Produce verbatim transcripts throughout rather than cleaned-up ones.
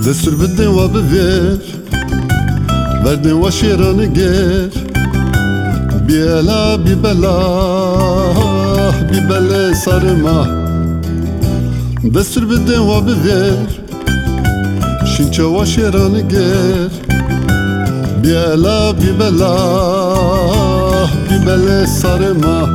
دستور بدن و بویر وردن و شیران گر بیلا بی بلا بی بلا سرما دستور بدن و بویر شینچه و شیران گر بیلا بی بلا بی بلا سرما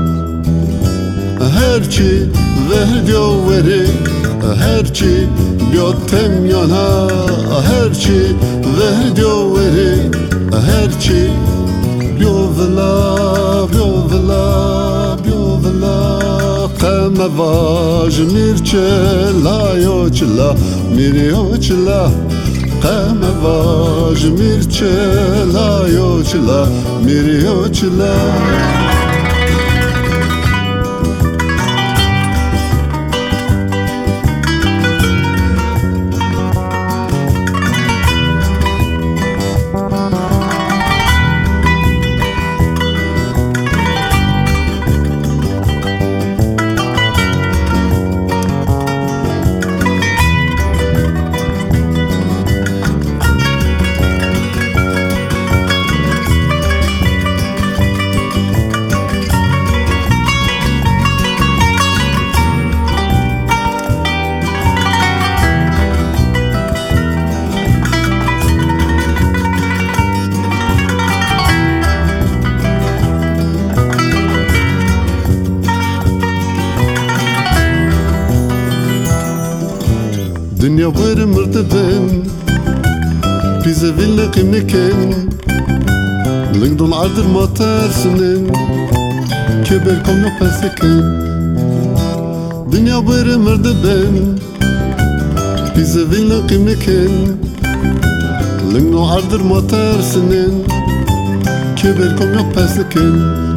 هرچی وردی و وری هرچی بیاتم یانا هرچی وردی و وری هرچی بیو ولا بیو ولا بیو ولا قم واج میرچه لایو چلا میریو چلا قم واج میرچه لایو چلا میریو چلا Dünya böyle mırdı ben Bize villa kimliken Lingdon ardır matarsının Keber kom yok peseken Dünya böyle mırdı ben Bize villa kimliken Lingdon ardır matarsının Keber kom yok peseken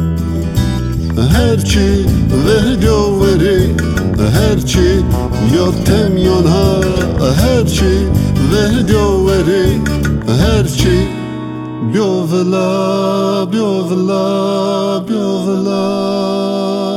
Herçi verdi o veri Herçi yotem yonha Herçi verdi o veri Herçi biovela biovela biovela